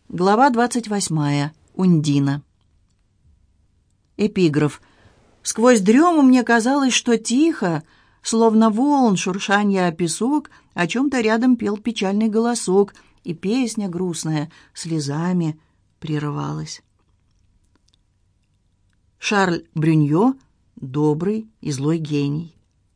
Глава 28. Ундина. Эпиграф. Сквозь дрему мне казалось, что тихо, словно волн шуршанья о песок, о чем-то рядом пел печальный голосок, и песня грустная слезами прерывалась. Шарль Брюньо, добрый и злой гений.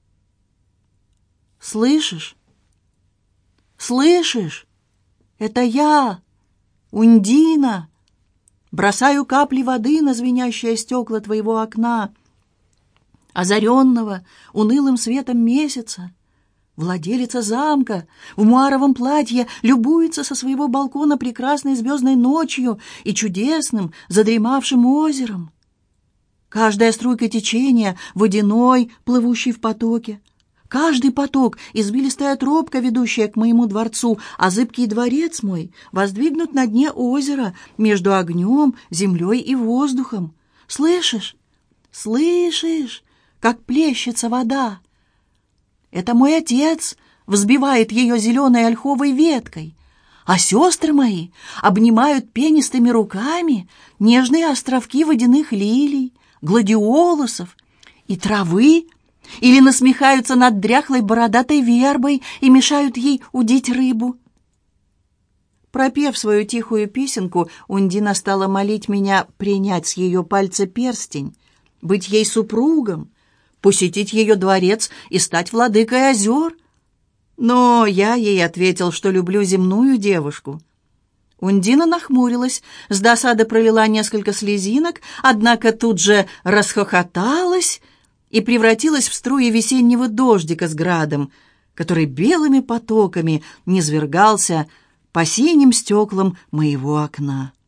«Слышишь? Слышишь? Это я, Ундина! Бросаю капли воды на звенящее стекла твоего окна, озаренного унылым светом месяца. Владелица замка в муаровом платье любуется со своего балкона прекрасной звездной ночью и чудесным задремавшим озером. Каждая струйка течения — водяной, плывущий в потоке. Каждый поток — извилистая тропка, ведущая к моему дворцу, а зыбкий дворец мой воздвигнут на дне озера между огнем, землей и воздухом. Слышишь? Слышишь, как плещется вода? Это мой отец взбивает ее зеленой ольховой веткой, а сестры мои обнимают пенистыми руками нежные островки водяных лилий, гладиолусов и травы, или насмехаются над дряхлой бородатой вербой и мешают ей удить рыбу. Пропев свою тихую песенку, Ундина стала молить меня принять с ее пальца перстень, быть ей супругом, посетить ее дворец и стать владыкой озер. Но я ей ответил, что люблю земную девушку. Ундина нахмурилась, с досады пролила несколько слезинок, однако тут же расхохоталась и превратилась в струи весеннего дождика с градом, который белыми потоками низвергался по синим стеклам моего окна.